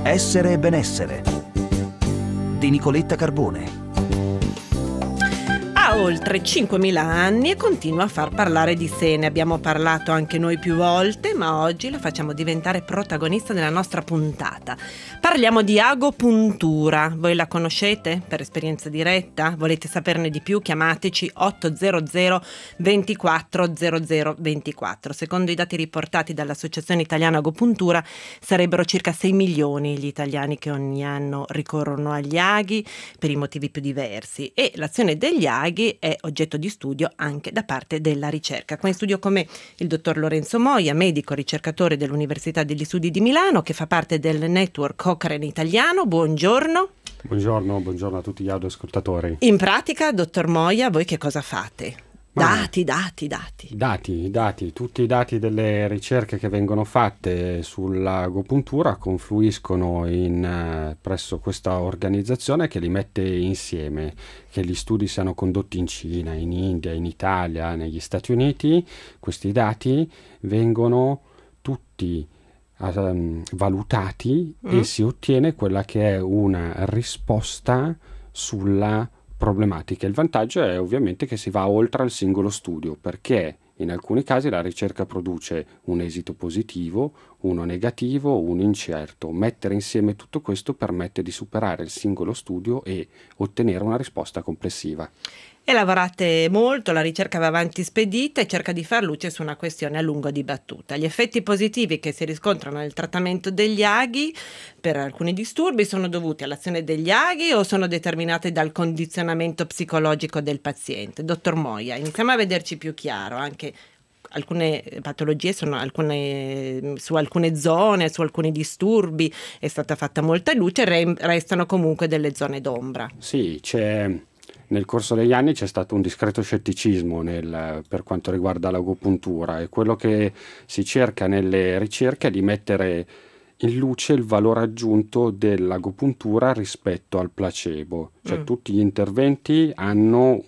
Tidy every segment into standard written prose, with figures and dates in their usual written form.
Essere e benessere di Nicoletta Carbone. Ha oltre 5.000 anni e continua a far parlare di sé. Ne abbiamo parlato anche noi più volte, ma oggi la facciamo diventare protagonista della nostra puntata. Parliamo di agopuntura. Voi la conoscete per esperienza diretta? Volete saperne di più? Chiamateci 800 24 00 24. Secondo i dati riportati dall'Associazione Italiana Agopuntura, sarebbero circa 6 milioni gli italiani che ogni anno ricorrono agli aghi per i motivi più diversi, e l'azione degli aghi è oggetto di studio anche da parte della ricerca. Qua in studio con me il dottor Lorenzo Moia, medico ricercatore dell'Università degli Studi di Milano, che fa parte del network Cochrane italiano. Buongiorno. Buongiorno a tutti gli ascoltatori. In pratica, dottor Moia, voi che cosa fate? Dati. Tutti i dati delle ricerche che vengono fatte sull'agopuntura confluiscono presso questa organizzazione che li mette insieme, che gli studi siano condotti in Cina, in India, in Italia, negli Stati Uniti. Questi dati vengono tutti valutati e si ottiene quella che è una risposta sulla problematica. Il vantaggio è ovviamente che si va oltre al singolo studio, perché in alcuni casi la ricerca produce un esito positivo, uno negativo, uno incerto. Mettere insieme tutto questo permette di superare il singolo studio e ottenere una risposta complessiva. E lavorate molto, la ricerca va avanti spedita e cerca di far luce su una questione a lungo dibattuta. Gli effetti positivi che si riscontrano nel trattamento degli aghi per alcuni disturbi sono dovuti all'azione degli aghi o sono determinati dal condizionamento psicologico del paziente? Dottor Moia, iniziamo a vederci più chiaro. Anche alcune patologie su alcune zone, su alcuni disturbi è stata fatta molta luce, restano comunque delle zone d'ombra. Sì, nel corso degli anni c'è stato un discreto scetticismo per quanto riguarda l'agopuntura, e quello che si cerca nelle ricerche è di mettere in luce il valore aggiunto dell'agopuntura rispetto al placebo. Cioè tutti gli interventi danno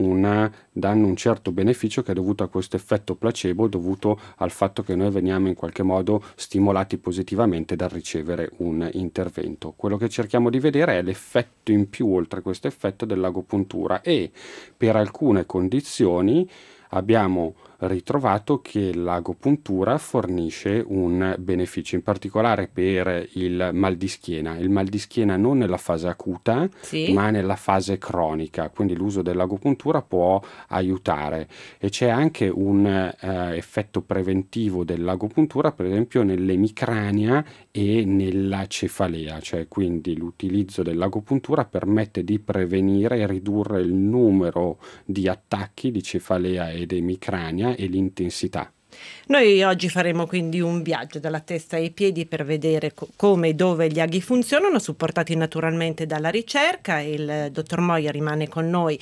un certo beneficio che è dovuto a questo effetto placebo, dovuto al fatto che noi veniamo in qualche modo stimolati positivamente dal ricevere un intervento. Quello che cerchiamo di vedere è l'effetto in più oltre questo effetto dell'agopuntura, e per alcune condizioni abbiamo ritrovato che l'agopuntura fornisce un beneficio, in particolare per il mal di schiena. Il mal di schiena non nella fase acuta, ma nella fase cronica, quindi l'uso dell'agopuntura può aiutare. E c'è anche un effetto preventivo dell'agopuntura, per esempio nell'emicrania e nella cefalea, cioè quindi l'utilizzo dell'agopuntura permette di prevenire e ridurre il numero di attacchi di cefalea ed emicrania e l'intensità. Noi oggi faremo quindi un viaggio dalla testa ai piedi per vedere come e dove gli aghi funzionano, supportati naturalmente dalla ricerca. Il dottor Moia rimane con noi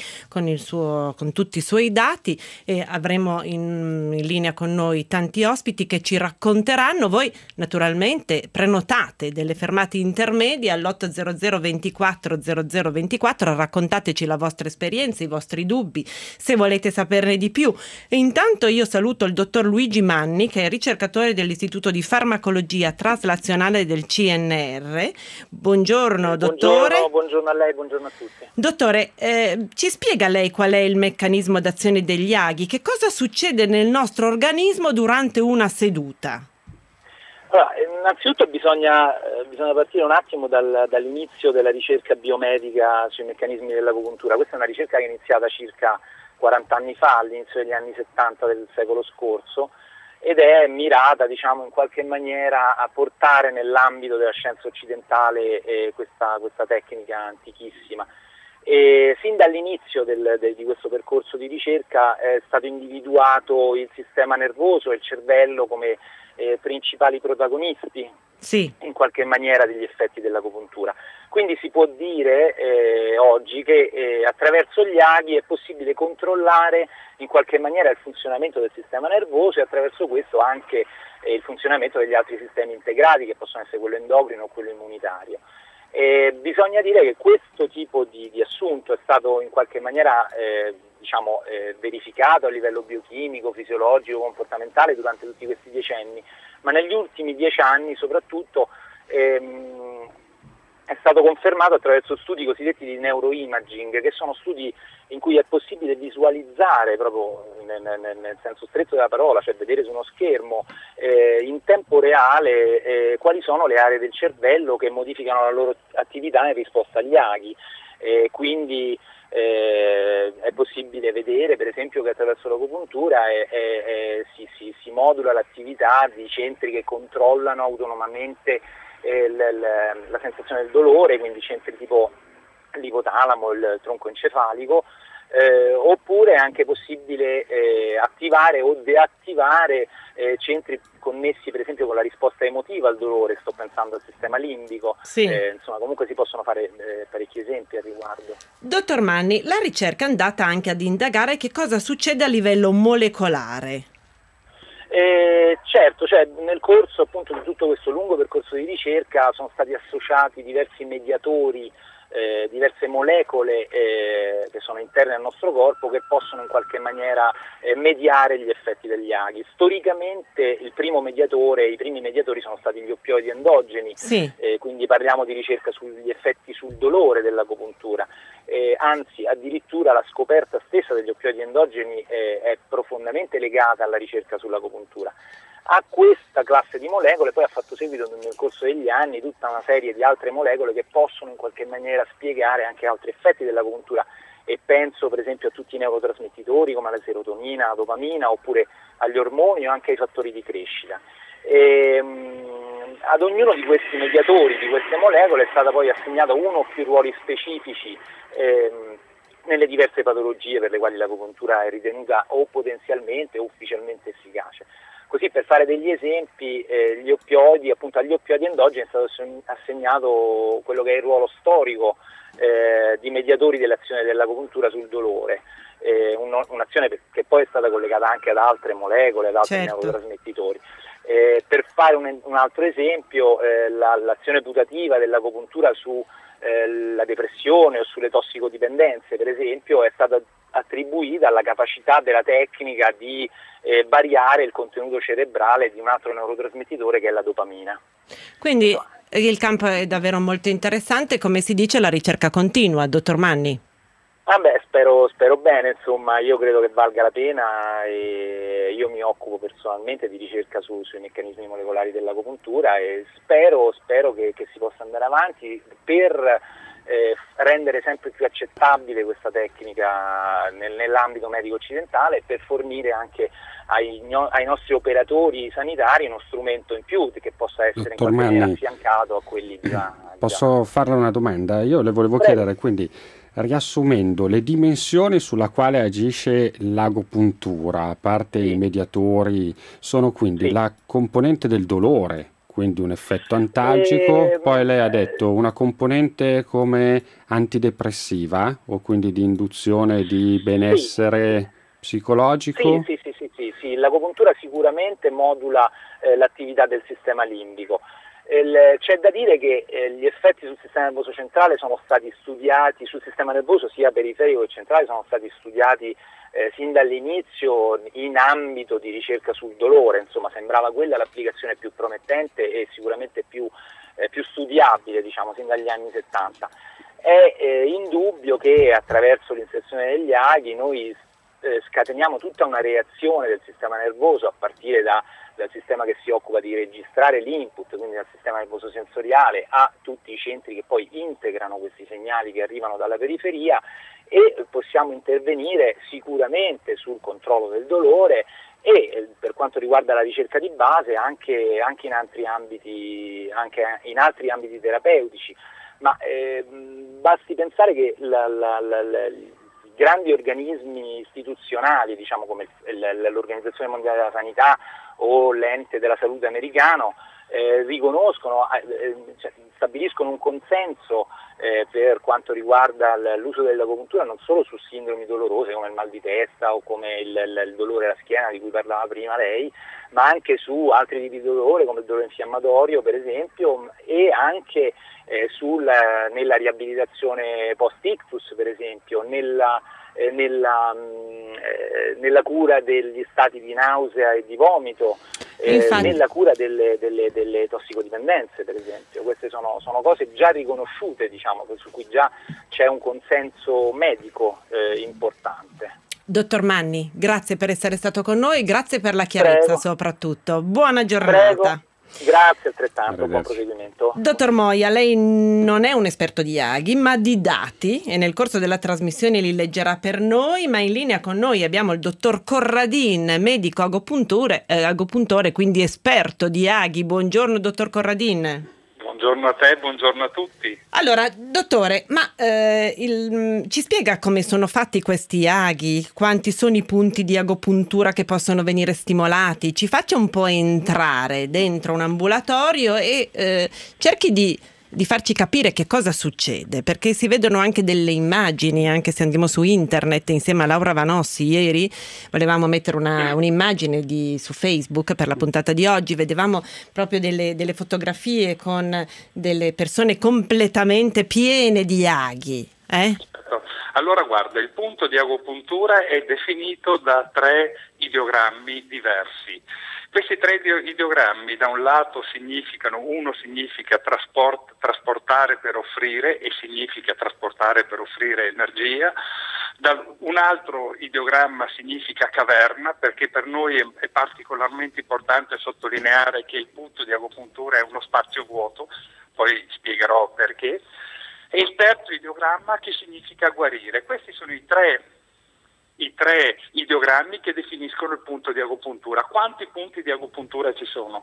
con tutti i suoi dati, e avremo in linea con noi tanti ospiti che ci racconteranno. Voi naturalmente prenotate delle fermate intermedie all'800 24 00 24, raccontateci la vostra esperienza, i vostri dubbi, se volete saperne di più. E intanto io saluto il dottor Luigi Manni, che è ricercatore dell'Istituto di Farmacologia Traslazionale del CNR. Buongiorno dottore. Buongiorno a lei, buongiorno a tutti. Dottore, ci spiega lei qual è il meccanismo d'azione degli aghi? Che cosa succede nel nostro organismo durante una seduta? Allora, innanzitutto bisogna partire un attimo dall'inizio della ricerca biomedica sui meccanismi dell'agopuntura. Questa è una ricerca che è iniziata circa 40 anni fa, all'inizio degli anni 70 del secolo scorso, ed è mirata, in qualche maniera a portare nell'ambito della scienza occidentale questa tecnica antichissima. E sin dall'inizio di questo percorso di ricerca è stato individuato il sistema nervoso e il cervello come principali protagonisti, in qualche maniera, degli effetti dell'agopuntura. Quindi si può dire oggi che attraverso gli aghi è possibile controllare in qualche maniera il funzionamento del sistema nervoso, e attraverso questo anche il funzionamento degli altri sistemi integrati, che possono essere quello endocrino o quello immunitario. Bisogna dire che questo tipo di assunto è stato in qualche maniera verificato a livello biochimico, fisiologico, comportamentale durante tutti questi decenni, ma negli ultimi 10 anni soprattutto è stato confermato attraverso studi cosiddetti di neuroimaging, che sono studi in cui è possibile visualizzare proprio nel senso stretto della parola, cioè vedere su uno schermo in tempo reale quali sono le aree del cervello che modificano la loro attività in risposta agli aghi. Quindi è possibile vedere per esempio che attraverso l'agopuntura si modula l'attività di centri che controllano autonomamente la sensazione del dolore, quindi centri tipo l'ipotalamo, il tronco encefalico, oppure è anche possibile attivare o deattivare centri connessi per esempio con la risposta emotiva al dolore, sto pensando al sistema limbico. Sì. Insomma, comunque si possono fare parecchi esempi al riguardo. Dottor Manni, la ricerca è andata anche ad indagare che cosa succede a livello molecolare. Certo, cioè nel corso appunto di tutto questo lungo percorso di ricerca sono stati associati diversi mediatori, diverse molecole che sono interne al nostro corpo, che possono in qualche maniera mediare gli effetti degli aghi. Storicamente i primi mediatori sono stati gli oppioidi endogeni, Sì. quindi parliamo di ricerca sugli effetti sul dolore dell'agopuntura. Anzi, addirittura la scoperta stessa degli oppioidi endogeni è profondamente legata alla ricerca sull'agopuntura. A questa classe di molecole poi ha fatto seguito nel corso degli anni tutta una serie di altre molecole che possono in qualche maniera spiegare anche altri effetti dell'agopuntura, e penso per esempio a tutti i neurotrasmettitori come la serotonina, la dopamina, oppure agli ormoni o anche ai fattori di crescita. Ad ognuno di questi mediatori, di queste molecole, è stata poi assegnata uno o più ruoli specifici nelle diverse patologie per le quali l'agopuntura è ritenuta o potenzialmente o ufficialmente efficace. Così, per fare degli esempi, agli oppioidi endogeni è stato assegnato quello che è il ruolo storico di mediatori dell'azione dell'agopuntura sul dolore, un'azione che poi è stata collegata anche ad altre molecole, ad altri neurotrasmettitori. Per fare un altro esempio, l'azione putativa dell'agopuntura su la depressione o sulle tossicodipendenze, per esempio, è stata attribuita alla capacità della tecnica di variare il contenuto cerebrale di un altro neurotrasmettitore che è la dopamina. Quindi il campo è davvero molto interessante, come si dice la ricerca continua, dottor Manni. Spero bene, insomma, io credo che valga la pena, e io mi occupo personalmente di ricerca sui meccanismi molecolari dell'agopuntura, e spero che si possa andare avanti per rendere sempre più accettabile questa tecnica nell'ambito medico occidentale, per fornire anche ai nostri operatori sanitari uno strumento in più che possa essere Dottor in qualche maniera Manni, affiancato a quelli già. Posso farle una domanda? Io le volevo chiedere, quindi, riassumendo le dimensioni sulla quale agisce l'agopuntura, a parte i mediatori, sono quindi la componente del dolore, quindi un effetto antalgico, poi lei ha detto una componente come antidepressiva, o quindi di induzione di benessere psicologico? Sì, l'agopuntura sicuramente modula l'attività del sistema limbico. C'è da dire che gli effetti sul sistema nervoso centrale sono stati studiati, sul sistema nervoso sia periferico che centrale, sono stati studiati sin dall'inizio in ambito di ricerca sul dolore. Insomma, sembrava quella l'applicazione più promettente e sicuramente più studiabile, diciamo, sin dagli anni 70. È indubbio che attraverso l'inserzione degli aghi noi scateniamo tutta una reazione del sistema nervoso, a partire dal sistema che si occupa di registrare l'input, quindi dal sistema nervoso sensoriale, a tutti i centri che poi integrano questi segnali che arrivano dalla periferia, e possiamo intervenire sicuramente sul controllo del dolore e, per quanto riguarda la ricerca di base, anche in altri ambiti terapeutici. Ma basti pensare che grandi organismi istituzionali, diciamo come l'Organizzazione Mondiale della Sanità o l'Ente della Salute americano, stabiliscono un consenso per quanto riguarda l'uso dell'agopuntura non solo su sindromi dolorose come il mal di testa o come il dolore alla schiena di cui parlava prima lei, ma anche su altri tipi di dolore come il dolore infiammatorio, per esempio, e anche nella riabilitazione post-ictus, per esempio, nella cura degli stati di nausea e di vomito. nella cura delle tossicodipendenze, per esempio. Queste sono cose già riconosciute, diciamo, su cui già c'è un consenso medico importante. Dottor Manni, grazie per essere stato con noi, grazie per la chiarezza. Prego. Soprattutto. Buona giornata. Prego. Grazie altrettanto, buon proseguimento. Dottor Moia, lei non è un esperto di aghi, ma di dati, e nel corso della trasmissione li leggerà per noi, ma in linea con noi abbiamo il dottor Corradin, medico agopuntore, quindi esperto di aghi. Buongiorno dottor Corradin. Buongiorno a te, buongiorno a tutti. Allora, dottore, ma ci spiega come sono fatti questi aghi? Quanti sono i punti di agopuntura che possono venire stimolati? Ci faccia un po' entrare dentro un ambulatorio e cerchi di farci capire che cosa succede, perché si vedono anche delle immagini, anche se andiamo su internet insieme a Laura Vanossi. Ieri volevamo mettere un'immagine su Facebook per la puntata di oggi, vedevamo proprio delle fotografie con delle persone completamente piene di aghi. Allora guarda, il punto di agopuntura è definito da 3 ideogrammi diversi. Questi 3 ideogrammi da un lato uno significa trasportare per offrire, e significa trasportare per offrire energia. Un altro ideogramma significa caverna, perché per noi è particolarmente importante sottolineare che il punto di agopuntura è uno spazio vuoto, poi spiegherò perché. E il terzo ideogramma che significa guarire. Questi sono i tre ideogrammi che definiscono il punto di agopuntura. Quanti punti di agopuntura ci sono?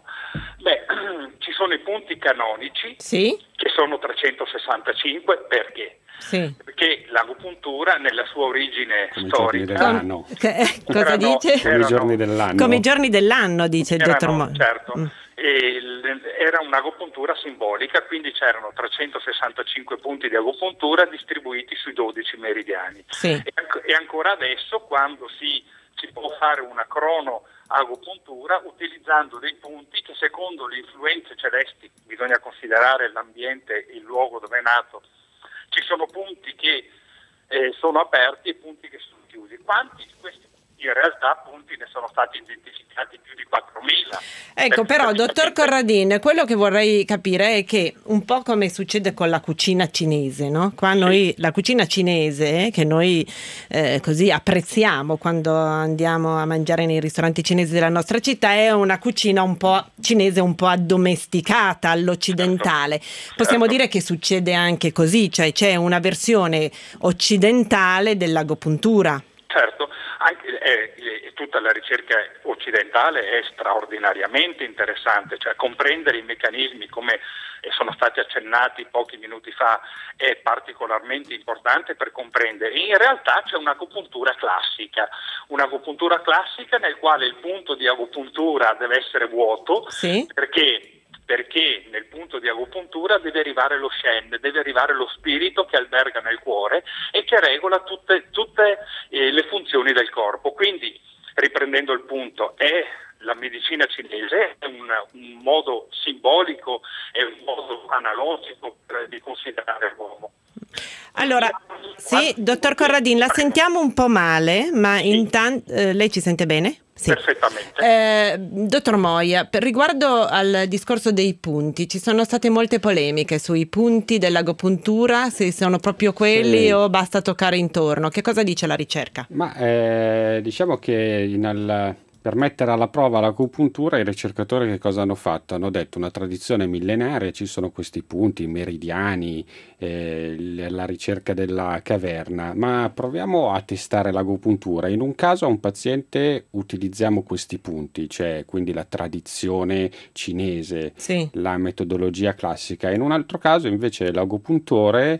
Ci sono i punti canonici, sì, che sono 365, perché? Sì. Perché l'agopuntura nella sua origine storica cosa dice? Come i giorni dell'anno. Come i giorni dell'anno, dice il dottor Mo. Certo. Era un'agopuntura simbolica, quindi c'erano 365 punti di agopuntura distribuiti sui 12 meridiani. Sì. E ancora adesso, quando si può fare una cronoagopuntura utilizzando dei punti che, secondo le influenze celesti, bisogna considerare l'ambiente, il luogo dove è nato, ci sono punti che sono aperti e punti che sono chiusi. Quanti di questi in realtà punti ne sono stati identificati più di 4.000. Ecco, però, dottor Corradin, quello che vorrei capire è che un po' come succede con la cucina cinese, no? Qua noi, la cucina cinese, che noi così apprezziamo quando andiamo a mangiare nei ristoranti cinesi della nostra città, è una cucina un po' cinese, un po' addomesticata all'occidentale. Possiamo dire che succede anche così, cioè c'è una versione occidentale dell'agopuntura. Certo, tutta la ricerca occidentale è straordinariamente interessante, cioè comprendere i meccanismi, come sono stati accennati pochi minuti fa, è particolarmente importante per comprendere. In realtà c'è un'agopuntura classica nel quale il punto di agopuntura deve essere vuoto, sì, perché nel punto di agopuntura deve arrivare lo Shen, deve arrivare lo spirito che alberga nel cuore e che regola tutte le funzioni del corpo. Quindi, riprendendo il punto, la medicina cinese è un modo simbolico, è un modo analogico di considerare l'uomo. Allora, sì, dottor Corradin, la sentiamo un po' male, ma intanto lei ci sente bene? Sì. Perfettamente. Dottor Moia, riguardo al discorso dei punti, ci sono state molte polemiche sui punti dell'agopuntura, se sono proprio quelli o basta toccare intorno. Che cosa dice la ricerca? Ma diciamo che per mettere alla prova l'agopuntura, i ricercatori che cosa hanno fatto? Hanno detto una tradizione millenaria, ci sono questi punti, i meridiani, la ricerca della caverna, ma proviamo a testare l'agopuntura. In un caso a un paziente utilizziamo questi punti, cioè quindi la tradizione cinese, sì, la metodologia classica. In un altro caso invece l'agopuntore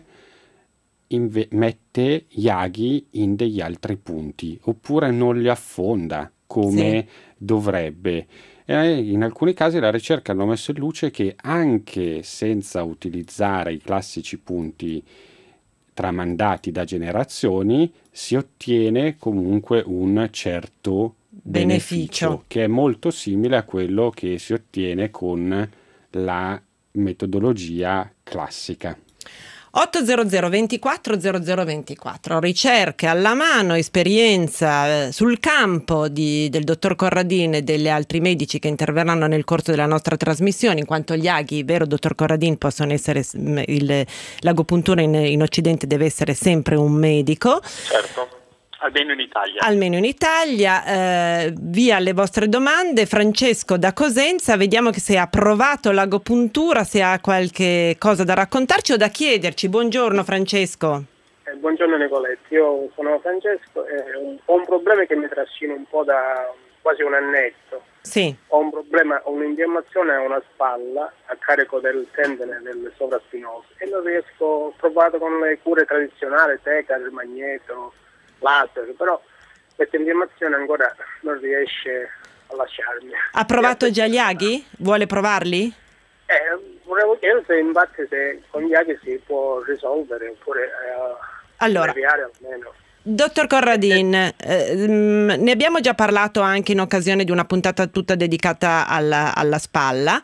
mette gli aghi in degli altri punti, oppure non li affonda come dovrebbe. In alcuni casi la ricerca hanno messo in luce che anche senza utilizzare i classici punti tramandati da generazioni si ottiene comunque un certo beneficio che è molto simile a quello che si ottiene con la metodologia classica. 800 24 00 24. Ricerche alla mano, esperienza sul campo del dottor Corradin e degli altri medici che interverranno nel corso della nostra trasmissione, in quanto gli aghi, vero dottor Corradin, possono essere l'agopuntura in Occidente deve essere sempre un medico. Certo. Almeno in Italia. Via le vostre domande. Francesco da Cosenza, vediamo che se ha provato l'agopuntura, se ha qualche cosa da raccontarci o da chiederci. Buongiorno Francesco. Buongiorno Nicoletti, io sono Francesco e ho un problema che mi trascina un po' da quasi un annetto. Sì. Ho un problema, un'infiammazione a una spalla a carico del tendine del sovraspinoso e non riesco, ho provato con le cure tradizionali, teca, il magneto, laser, però questa infiammazione ancora non riesce a lasciarmi. Ha provato già gli aghi? Vuole provarli? Volevo chiedere se con gli aghi si può risolvere oppure alleviare almeno. Dottor Corradin, ne abbiamo già parlato anche in occasione di una puntata tutta dedicata alla spalla.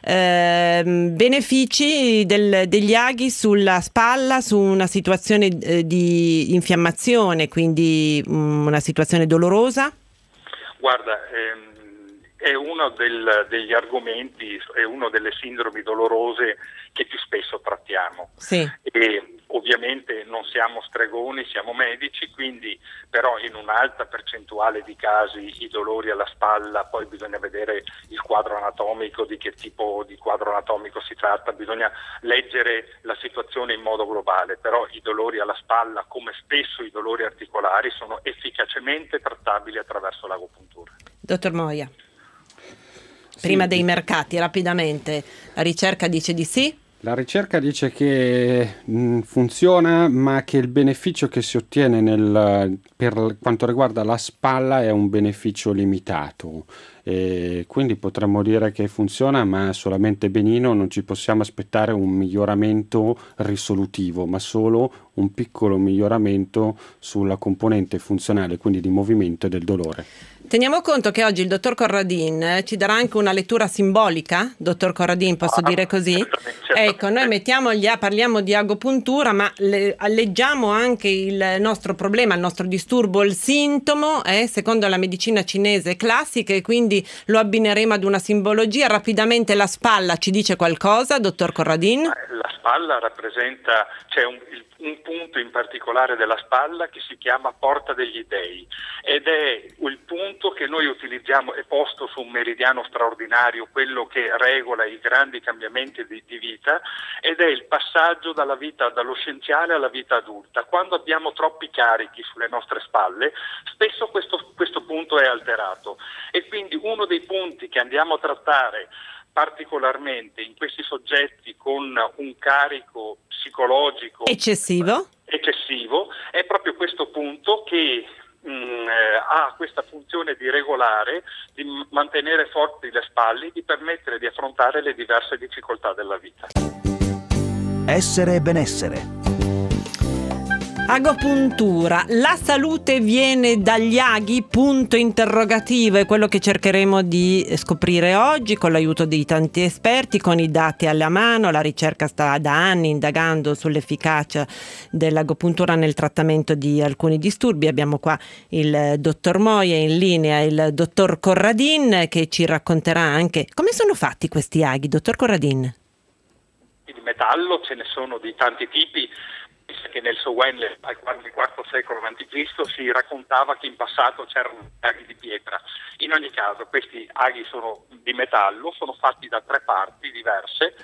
Benefici degli aghi sulla spalla, su una situazione di infiammazione, quindi una situazione dolorosa? Guarda, è uno degli argomenti, è una delle sindromi dolorose che più spesso trattiamo. Sì. E ovviamente non siamo stregoni, siamo medici, quindi però in un'alta percentuale di casi i dolori alla spalla, poi bisogna vedere il quadro anatomico, di che tipo di quadro anatomico si tratta, bisogna leggere la situazione in modo globale, però i dolori alla spalla, come spesso i dolori articolari, sono efficacemente trattabili attraverso l'agopuntura. Dottor Moia, prima dei mercati, rapidamente, la ricerca dice di sì? La ricerca dice che funziona, ma che il beneficio che si ottiene per quanto riguarda la spalla è un beneficio limitato. E quindi potremmo dire che funziona, ma solamente benino. Non ci possiamo aspettare un miglioramento risolutivo, ma solo un piccolo miglioramento sulla componente funzionale, quindi di movimento e del dolore. Teniamo conto che oggi il dottor Corradin ci darà anche una lettura simbolica, dottor Corradin, posso dire così? Ecco, noi parliamo di agopuntura, ma leggiamo anche il nostro problema, il nostro disturbo, il sintomo, secondo la medicina cinese classica, e quindi lo abbineremo ad una simbologia. Rapidamente la spalla ci dice qualcosa, dottor Corradin? La spalla rappresenta, c'è un punto in particolare della spalla che si chiama porta degli dei, ed è il punto che noi utilizziamo, è posto su un meridiano straordinario, quello che regola i grandi cambiamenti di vita, ed è il passaggio dallo scienziale alla vita adulta. Quando abbiamo troppi carichi sulle nostre spalle, spesso questo punto è alterato, e quindi uno dei punti che andiamo a trattare particolarmente in questi soggetti con un carico psicologico eccessivo è proprio questo punto che ha questa funzione di regolare, di mantenere forti le spalle, di permettere di affrontare le diverse difficoltà della vita. Essere e benessere. Agopuntura, la salute viene dagli aghi? Punto interrogativo, è quello che cercheremo di scoprire oggi con l'aiuto di tanti esperti, con i dati alla mano. La ricerca sta da anni indagando sull'efficacia dell'agopuntura nel trattamento di alcuni disturbi. Abbiamo qua il dottor Moia, in linea il dottor Corradin, che ci racconterà anche come sono fatti questi aghi. Dottor Corradin. Di metallo ce ne sono di tanti tipi. Che nel Sowen, al IV secolo a.C., si raccontava che in passato c'erano aghi di pietra. In ogni caso questi aghi sono di metallo, sono fatti da 3 parti diverse.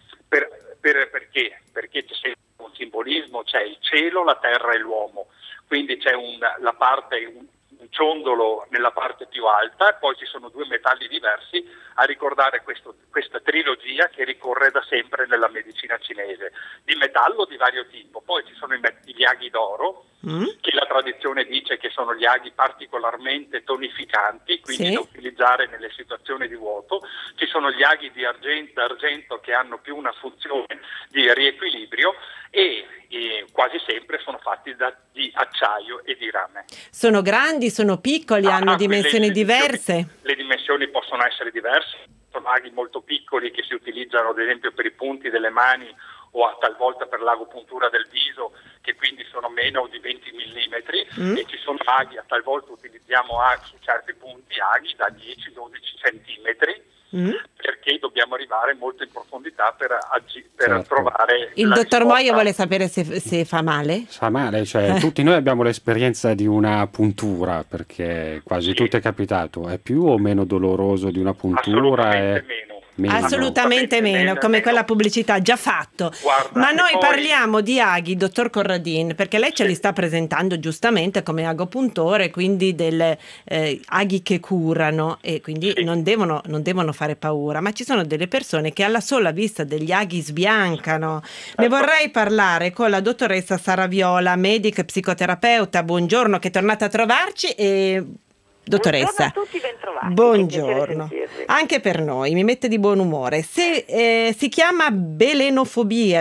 Perché c'è un simbolismo, c'è il cielo, la terra e l'uomo, quindi c'è un ciondolo nella parte più alta, e poi ci sono 2 metalli diversi a ricordare questa trilogia che ricorre da sempre nella medicina cinese, di metallo di vario tipo. Poi ci sono gli aghi d'oro, che la tradizione dice che sono gli aghi particolarmente tonificanti, quindi da utilizzare nelle situazioni di vuoto. Ci sono gli aghi di argento che hanno più una funzione di riequilibrio, e quasi sempre sono fatti di acciaio e di rame. Sono grandi, sono piccoli, hanno dimensioni diverse? Le dimensioni possono essere diverse. Sono aghi molto piccoli che si utilizzano ad esempio per i punti delle mani o talvolta per l'agopuntura del viso, che quindi sono meno di 20 mm, e ci sono aghi, talvolta utilizziamo su certi punti aghi da 10-12 centimetri, perché dobbiamo arrivare molto in profondità per trovare il la dottor risposta. Moia vuole sapere se fa male? Fa male, cioè tutti noi abbiamo l'esperienza di una puntura, perché quasi tutto è capitato. È più o meno doloroso di una puntura? Assolutamente meno. Assolutamente meno, come quella pubblicità già fatto. Guarda, ma noi poi parliamo di aghi, dottor Corradin, perché lei ce li sta presentando giustamente come agopuntore, quindi delle aghi che curano e quindi non devono fare paura, ma ci sono delle persone che alla sola vista degli aghi sbiancano. Ne vorrei parlare con la dottoressa Sara Viola, medica e psicoterapeuta. Buongiorno, che è tornata a trovarci. Dottoressa, buongiorno a tutti, bentrovati. Buongiorno, anche per noi, mi mette di buon umore. Se si chiama belenofobia,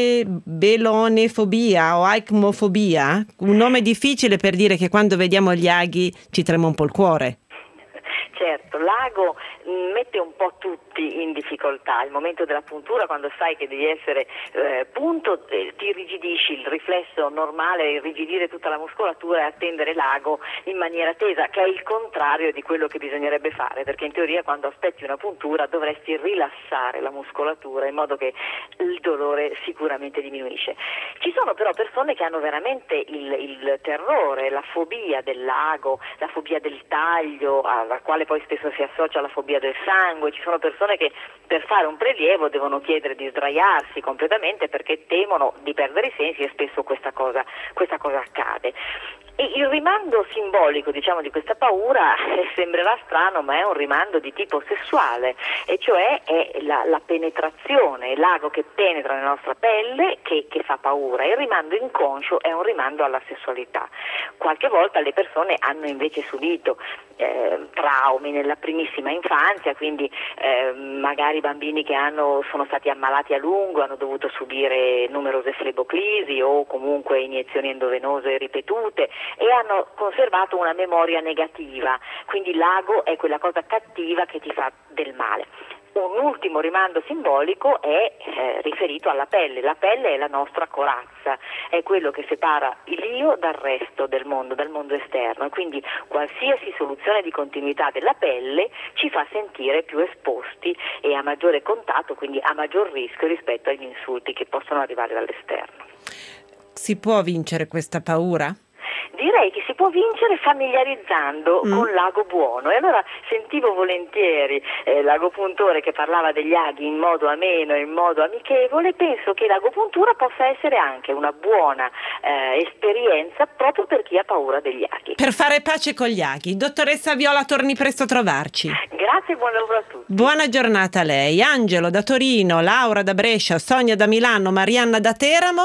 belonefobia o aicmofobia, un nome difficile per dire che quando vediamo gli aghi ci trema un po' il cuore. Certo, l'ago mette un po' tutti in difficoltà. Il momento della puntura, quando sai che devi essere punto, ti irrigidisci, il riflesso normale è irrigidire tutta la muscolatura e attendere l'ago in maniera tesa, che è il contrario di quello che bisognerebbe fare, perché in teoria quando aspetti una puntura dovresti rilassare la muscolatura in modo che il dolore sicuramente diminuisce. Ci sono però persone che hanno veramente il terrore, la fobia del l'ago, la fobia del taglio, alla quale poi spesso si associa la fobia del sangue. Ci sono persone che per fare un prelievo devono chiedere di sdraiarsi completamente perché temono di perdere i sensi, e spesso questa cosa accade. E il rimando simbolico, diciamo, di questa paura sembrerà strano, ma è un rimando di tipo sessuale, e cioè è la penetrazione, l'ago che penetra nella nostra pelle che fa paura. Il rimando inconscio è un rimando alla sessualità. Qualche volta le persone hanno invece subito traumi nella primissima infanzia, quindi magari bambini che sono stati ammalati a lungo, hanno dovuto subire numerose fleboclisi o comunque iniezioni endovenose ripetute, e hanno conservato una memoria negativa, quindi l'ago è quella cosa cattiva che ti fa del male. Un ultimo rimando simbolico è riferito alla pelle. La pelle è la nostra corazza, è quello che separa l'io dal resto del mondo, dal mondo esterno, e quindi qualsiasi soluzione di continuità della pelle ci fa sentire più esposti e a maggiore contatto, quindi a maggior rischio rispetto agli insulti che possono arrivare dall'esterno. Si può vincere questa paura? Direi che si può vincere familiarizzando con l'ago buono, e allora sentivo volentieri l'agopuntore che parlava degli aghi in modo ameno, in modo amichevole. Penso che l'agopuntura possa essere anche una buona esperienza proprio per chi ha paura degli aghi. Per fare pace con gli aghi. Dottoressa Viola, torni presto a trovarci. Grazie e buon lavoro a tutti. Buona giornata a lei. Angelo da Torino, Laura da Brescia, Sonia da Milano, Marianna da Teramo.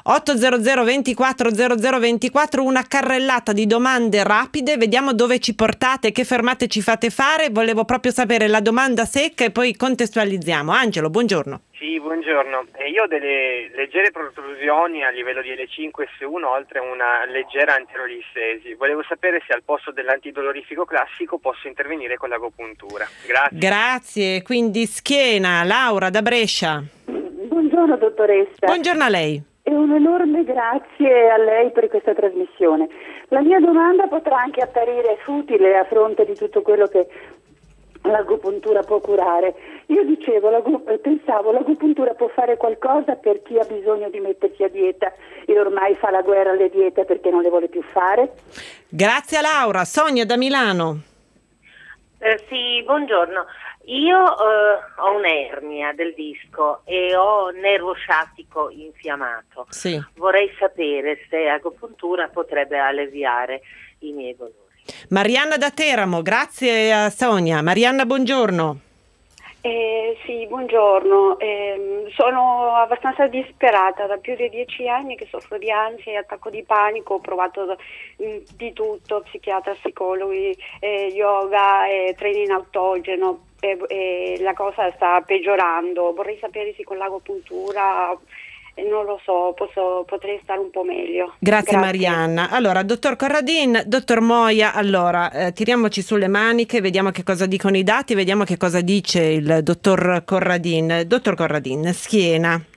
800 24 0024, una carrellata di domande rapide, vediamo dove ci portate, che fermate ci fate fare. Volevo proprio sapere la domanda secca e poi contestualizziamo. Angelo, buongiorno. Sì, buongiorno. Io ho delle leggere protrusioni a livello di L5 S1, oltre a una leggera anterolissesi. Volevo sapere se al posto dell'antidolorifico classico posso intervenire con l'agopuntura. Grazie. Grazie. Quindi schiena, Laura da Brescia. Buongiorno dottoressa. Buongiorno a lei. E un enorme grazie a lei per questa trasmissione. La mia domanda potrà anche apparire futile a fronte di tutto quello che l'agopuntura può curare. Io pensavo l'agopuntura può fare qualcosa per chi ha bisogno di mettersi a dieta e ormai fa la guerra alle diete perché non le vuole più fare. Grazie a Laura. Sonia da Milano. Sì, buongiorno. Io ho un'ernia del disco e ho nervo sciatico infiammato. Sì. Vorrei sapere se l'agopuntura potrebbe alleviare i miei dolori. Marianna da Teramo, grazie a Sonia. Marianna, buongiorno. Sì, buongiorno. Sono abbastanza disperata, da più di 10 anni che soffro di ansia e attacco di panico. Ho provato di tutto, psichiatra, psicologi, yoga, training autogeno, e la cosa sta peggiorando. Vorrei sapere se con l'agopuntura, non lo so, potrei stare un po' meglio. Grazie Marianna. Allora, dottor Corradin, dottor Moia, allora tiriamoci sulle maniche, vediamo che cosa dicono i dati, vediamo che cosa dice il dottor Corradin. Dottor Corradin, schiena.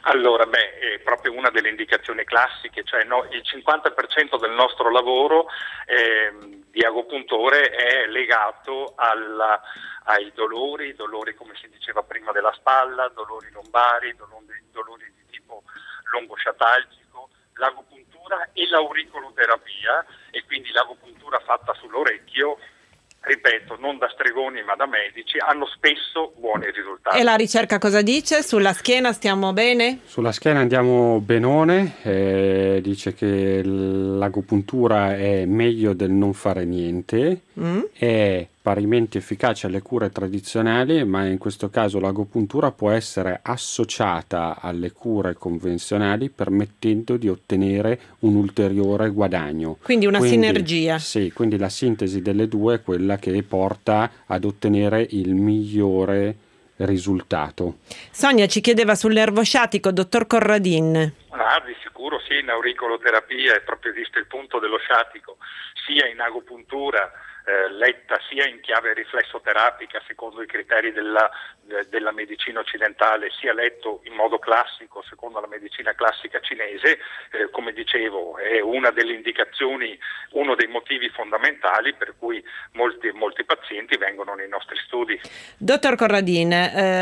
Allora, è proprio una delle indicazioni classiche, cioè il 50% del nostro lavoro di agopuntore è legato ai dolori come si diceva prima della spalla, dolori lombari, dolori di tipo lombosciatalgico, l'agopuntura e l'auricoloterapia, e quindi l'agopuntura fatta sull'orecchio, ripeto, non da stregoni ma da medici, hanno spesso buoni risultati. E la ricerca cosa dice? Sulla schiena stiamo bene? Sulla schiena andiamo benone, dice che l'agopuntura è meglio del non fare niente, è parimenti efficace alle cure tradizionali, ma in questo caso l'agopuntura può essere associata alle cure convenzionali, permettendo di ottenere un ulteriore guadagno. Quindi sinergia. Sì, quindi la sintesi delle due è quella che porta ad ottenere il migliore risultato. Sonia ci chiedeva sul nervo sciatico, dottor Corradin. Di sicuro sì, in auriculoterapia è proprio visto il punto dello sciatico, sia in agopuntura letta sia in chiave riflessoterapica secondo i criteri della medicina occidentale, sia letto in modo classico secondo la medicina classica cinese, come dicevo è una delle indicazioni, uno dei motivi fondamentali per cui molti pazienti vengono nei nostri studi. Dottor Corradin,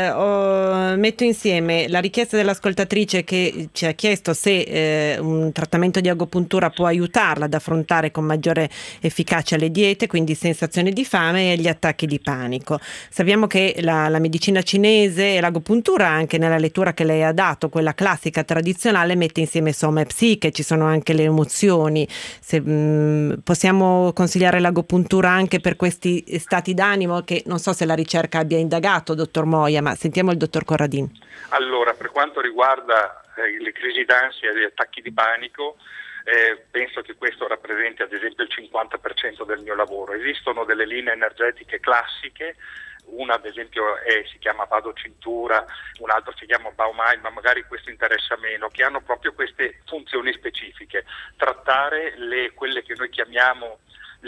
metto insieme la richiesta dell'ascoltatrice che ci ha chiesto se un trattamento di agopuntura può aiutarla ad affrontare con maggiore efficacia le diete, quindi sensazione di fame e gli attacchi di panico. Sappiamo che la medicina cinese e l'agopuntura, anche nella lettura che lei ha dato, quella classica tradizionale, mette insieme soma e psiche, ci sono anche le emozioni. Possiamo consigliare l'agopuntura anche per questi stati d'animo che non so se la ricerca abbia indagato, dottor Moia, ma sentiamo il dottor Corradin. Allora, per quanto riguarda le crisi d'ansia e gli attacchi di panico, penso che questo rappresenti ad esempio il 50% del mio lavoro. Esistono delle linee energetiche classiche, una ad esempio si chiama Vado Cintura, un altro si chiama Baumai, ma magari questo interessa meno, che hanno proprio queste funzioni specifiche: trattare quelle che noi chiamiamo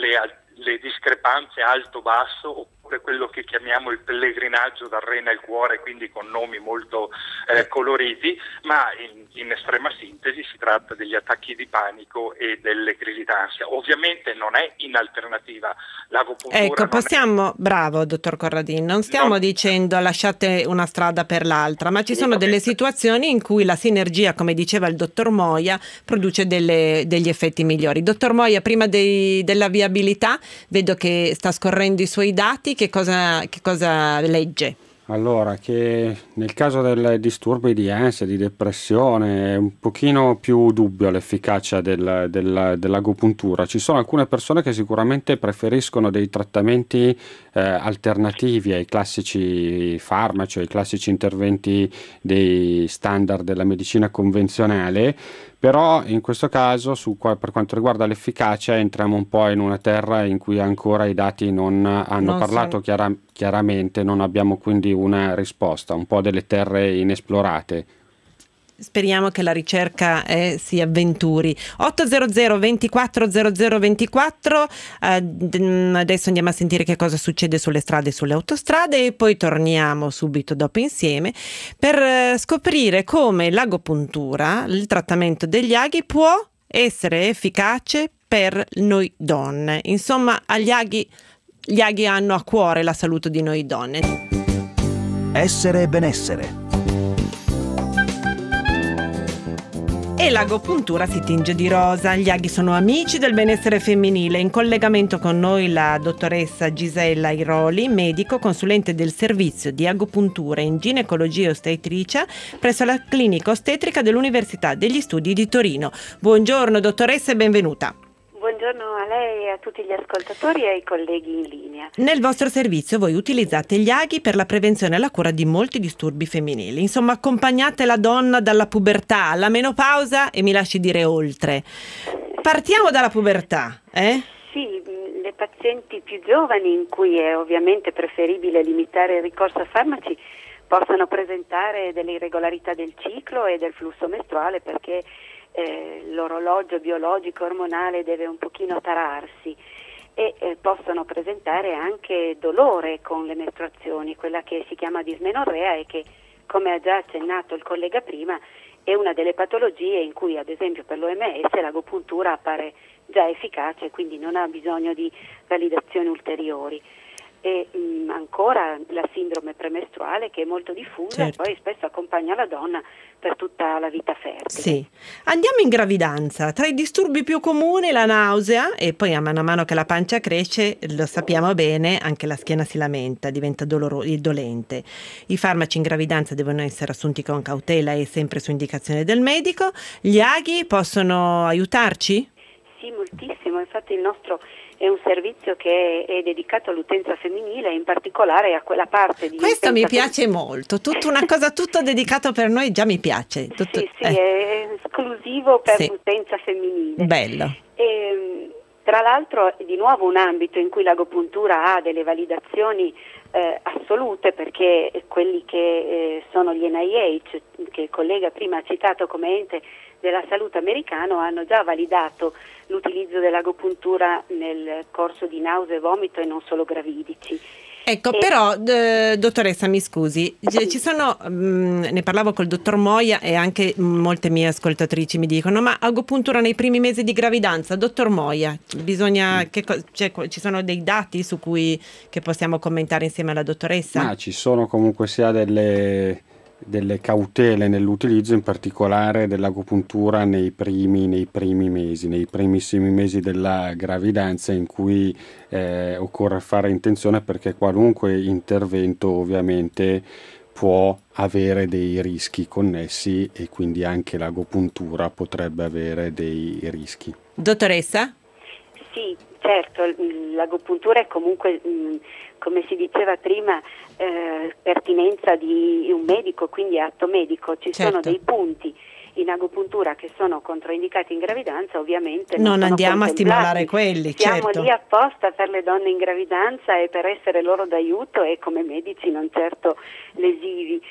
le discrepanze alto-basso, oppure quello che chiamiamo il pellegrinaggio dal rene al cuore, quindi con nomi molto coloriti, ma in estrema sintesi si tratta degli attacchi di panico e delle crisi d'ansia. Ovviamente non è in alternativa l'agopuntura. Bravo dottor Corradin, non stiamo dicendo lasciate una strada per l'altra, ma ci sono delle situazioni in cui la sinergia, come diceva il dottor Moia, produce degli effetti migliori. Dottor Moia, prima della viabilità, vedo che sta scorrendo i suoi dati, che cosa legge? Allora, che nel caso dei disturbi di ansia, di depressione, è un pochino più dubbio l'efficacia dell'agopuntura. Ci sono alcune persone che sicuramente preferiscono dei trattamenti alternativi ai classici farmaci, ai classici interventi dei standard della medicina convenzionale, però in questo caso per quanto riguarda l'efficacia entriamo un po' in una terra in cui ancora i dati non hanno parlato chiaramente, non abbiamo quindi una risposta, un po' delle terre inesplorate. Speriamo che la ricerca si avventuri. 800 24 00 24. Adesso andiamo a sentire che cosa succede sulle strade e sulle autostrade e poi torniamo subito dopo insieme per scoprire come l'agopuntura, il trattamento degli aghi, può essere efficace per noi donne. Insomma, gli aghi hanno a cuore la salute di noi donne. Essere e benessere. E l'agopuntura si tinge di rosa. Gli aghi sono amici del benessere femminile. In collegamento con noi la dottoressa Gisella Iroli, medico, consulente del servizio di agopuntura in ginecologia e ostetricia presso la clinica ostetrica dell'Università degli Studi di Torino. Buongiorno dottoressa e benvenuta. Buongiorno a lei e a tutti gli ascoltatori e ai colleghi in linea. Nel vostro servizio voi utilizzate gli aghi per la prevenzione e la cura di molti disturbi femminili. Insomma, accompagnate la donna dalla pubertà alla menopausa e mi lasci dire oltre. Partiamo dalla pubertà, Sì, le pazienti più giovani, in cui è ovviamente preferibile limitare il ricorso a farmaci, possono presentare delle irregolarità del ciclo e del flusso mestruale, perché l'orologio biologico ormonale deve un pochino tararsi, e possono presentare anche dolore con le mestruazioni, quella che si chiama dismenorrea e che, come ha già accennato il collega prima, è una delle patologie in cui, ad esempio per l'OMS, l'agopuntura appare già efficace, quindi non ha bisogno di validazioni ulteriori. E ancora la sindrome premestruale, che è molto diffusa, certo. E poi spesso accompagna la donna per tutta la vita fertile. Sì. Andiamo in gravidanza. Tra i disturbi più comuni la nausea, e poi a mano che la pancia cresce, lo sappiamo bene, anche la schiena si lamenta, diventa dolente. I farmaci in gravidanza devono essere assunti con cautela e sempre su indicazione del medico. Gli aghi possono aiutarci? Sì, moltissimo. Infatti il nostro è un servizio che è dedicato all'utenza femminile, in particolare a quella parte di... Questo mi piace molto, una cosa tutto dedicato per noi, già mi piace. Sì, è esclusivo per l'utenza femminile. Bello. E, tra l'altro, di nuovo un ambito in cui l'agopuntura ha delle validazioni assolute, perché quelli che sono gli NIH, che il collega prima ha citato come ente della salute americano, hanno già validato l'utilizzo dell'agopuntura nel corso di nausea e vomito, e non solo gravidici. Ecco, però dottoressa, mi scusi, ci sono, ne parlavo col dottor Moia e anche molte mie ascoltatrici mi dicono: ma agopuntura nei primi mesi di gravidanza, dottor Moia, ci sono dei dati su cui che possiamo commentare insieme alla dottoressa? Ci sono comunque sia delle cautele nell'utilizzo, in particolare dell'agopuntura nei primissimi mesi della gravidanza, in cui occorre fare attenzione, perché qualunque intervento ovviamente può avere dei rischi connessi, e quindi anche l'agopuntura potrebbe avere dei rischi. Dottoressa? Sì, certo, l'agopuntura è comunque, come si diceva prima, pertinenza di un medico, quindi atto medico. Ci sono dei punti in agopuntura che sono controindicati in gravidanza, ovviamente non andiamo a stimolare quelli. Siamo lì apposta per le donne in gravidanza e per essere loro d'aiuto, e come medici non certo lesivi.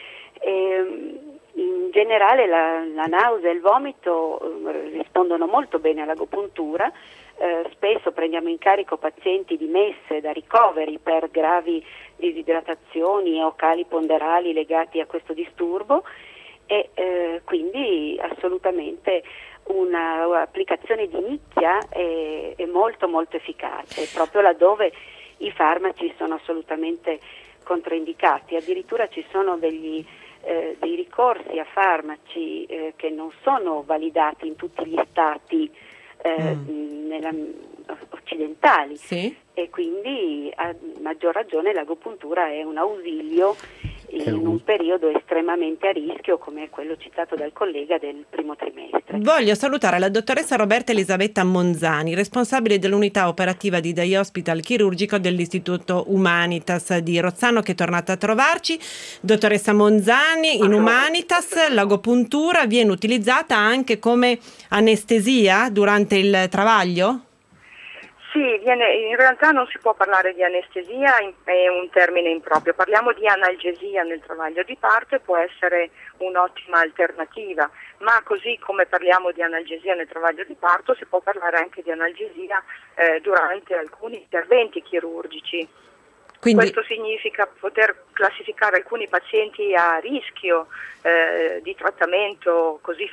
In generale la nausea e il vomito rispondono molto bene all'agopuntura. Spesso prendiamo in carico pazienti dimesse da ricoveri per gravi disidratazioni o cali ponderali legati a questo disturbo, e quindi assolutamente un'applicazione di nicchia è molto molto efficace, proprio laddove i farmaci sono assolutamente controindicati. Addirittura ci sono dei ricorsi a farmaci che non sono validati in tutti gli stati occidentali, e quindi a maggior ragione l'agopuntura è un ausilio in un periodo estremamente a rischio come quello citato dal collega del primo trimestre. Voglio salutare la dottoressa Roberta Elisabetta Monzani, responsabile dell'unità operativa di Day Hospital chirurgico dell'Istituto Humanitas di Rozzano, che è tornata a trovarci. Dottoressa Monzani, in Humanitas l'agopuntura viene utilizzata anche come anestesia durante il travaglio? Sì, in realtà non si può parlare di anestesia, è un termine improprio, parliamo di analgesia nel travaglio di parto, e può essere un'ottima alternativa, ma così come parliamo di analgesia nel travaglio di parto, si può parlare anche di analgesia durante alcuni interventi chirurgici. Quindi, questo significa poter classificare alcuni pazienti a rischio di trattamento così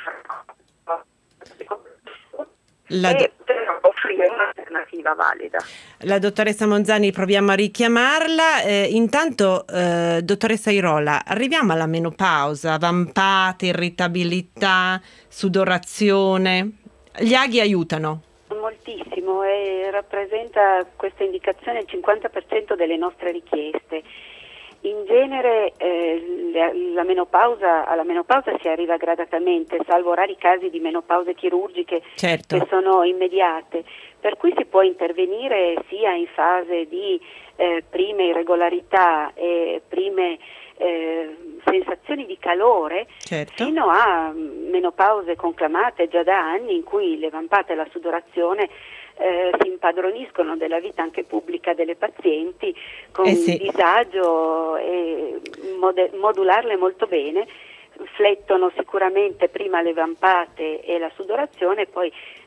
e offrire un'alternativa valida. La dottoressa Monzani, proviamo a richiamarla. Intanto, dottoressa Airola, arriviamo alla menopausa, vampate, irritabilità, sudorazione. Gli aghi aiutano? Moltissimo, e rappresenta questa indicazione il 50% delle nostre richieste. In genere alla menopausa si arriva gradatamente, salvo rari casi di menopause chirurgiche che sono immediate, per cui si può intervenire sia in fase di prime irregolarità e prime sensazioni di calore, fino a menopause conclamate già da anni, in cui le vampate e la sudorazione si impadroniscono della vita anche pubblica delle pazienti con disagio, e modularle molto bene. Flettono sicuramente prima le vampate e la sudorazione, poi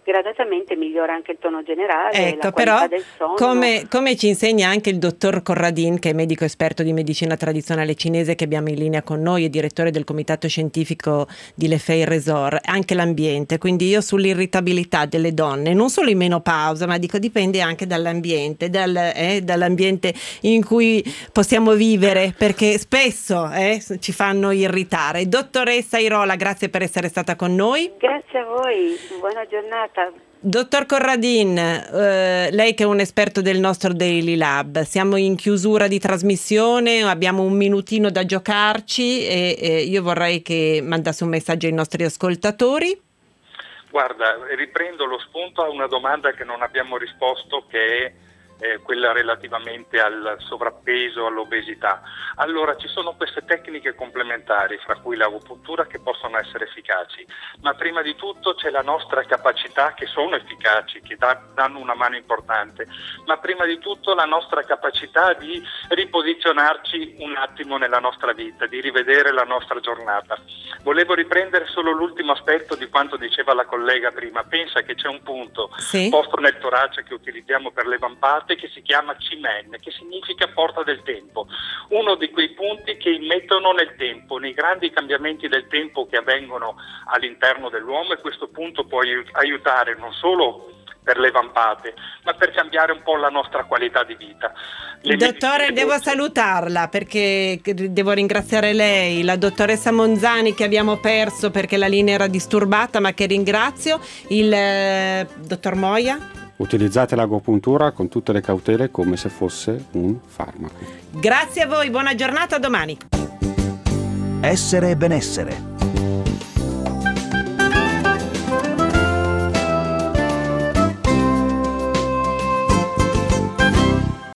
gradatamente migliora anche il tono generale, Ecco, la qualità però, del sonno. come ci insegna anche il dottor Corradin, che è medico esperto di medicina tradizionale cinese che abbiamo in linea con noi e direttore del comitato scientifico di Le Fay Resort, anche l'ambiente. Quindi io sull'irritabilità delle donne, non solo in menopausa, ma dico dipende anche dall'ambiente, dall'ambiente in cui possiamo vivere, perché spesso ci fanno irritare. Dottoressa Irola, grazie per essere stata con noi. Grazie a voi, buona giornata. Dottor Corradin, lei che è un esperto del nostro Daily Lab, siamo in chiusura di trasmissione, abbiamo un minutino da giocarci e io vorrei che mandasse un messaggio ai nostri ascoltatori. Guarda, riprendo lo spunto a una domanda che non abbiamo risposto, che è quella relativamente al sovrappeso, all'obesità. Allora ci sono queste tecniche complementari, fra cui l'agopuntura, che possono essere efficaci, ma prima di tutto c'è la nostra capacità, che sono efficaci, che danno una mano importante, ma prima di tutto la nostra capacità di riposizionarci un attimo nella nostra vita, di rivedere la nostra giornata. Volevo riprendere solo l'ultimo aspetto di quanto diceva la collega prima. Pensa che c'è un punto posto nel torace che utilizziamo per le vampate, che si chiama Cimen, che significa porta del tempo, uno di quei punti che immettono nel tempo, nei grandi cambiamenti del tempo che avvengono all'interno dell'uomo, e questo punto può aiutare non solo per le vampate, ma per cambiare un po' la nostra qualità di vita. Dottore, devo salutarla perché devo ringraziare lei, la dottoressa Monzani, che abbiamo perso perché la linea era disturbata, ma che ringrazio, il dottor Moia. Utilizzate l'agopuntura con tutte le cautele come se fosse un farmaco. Grazie a voi, buona giornata, a domani. Essere e benessere.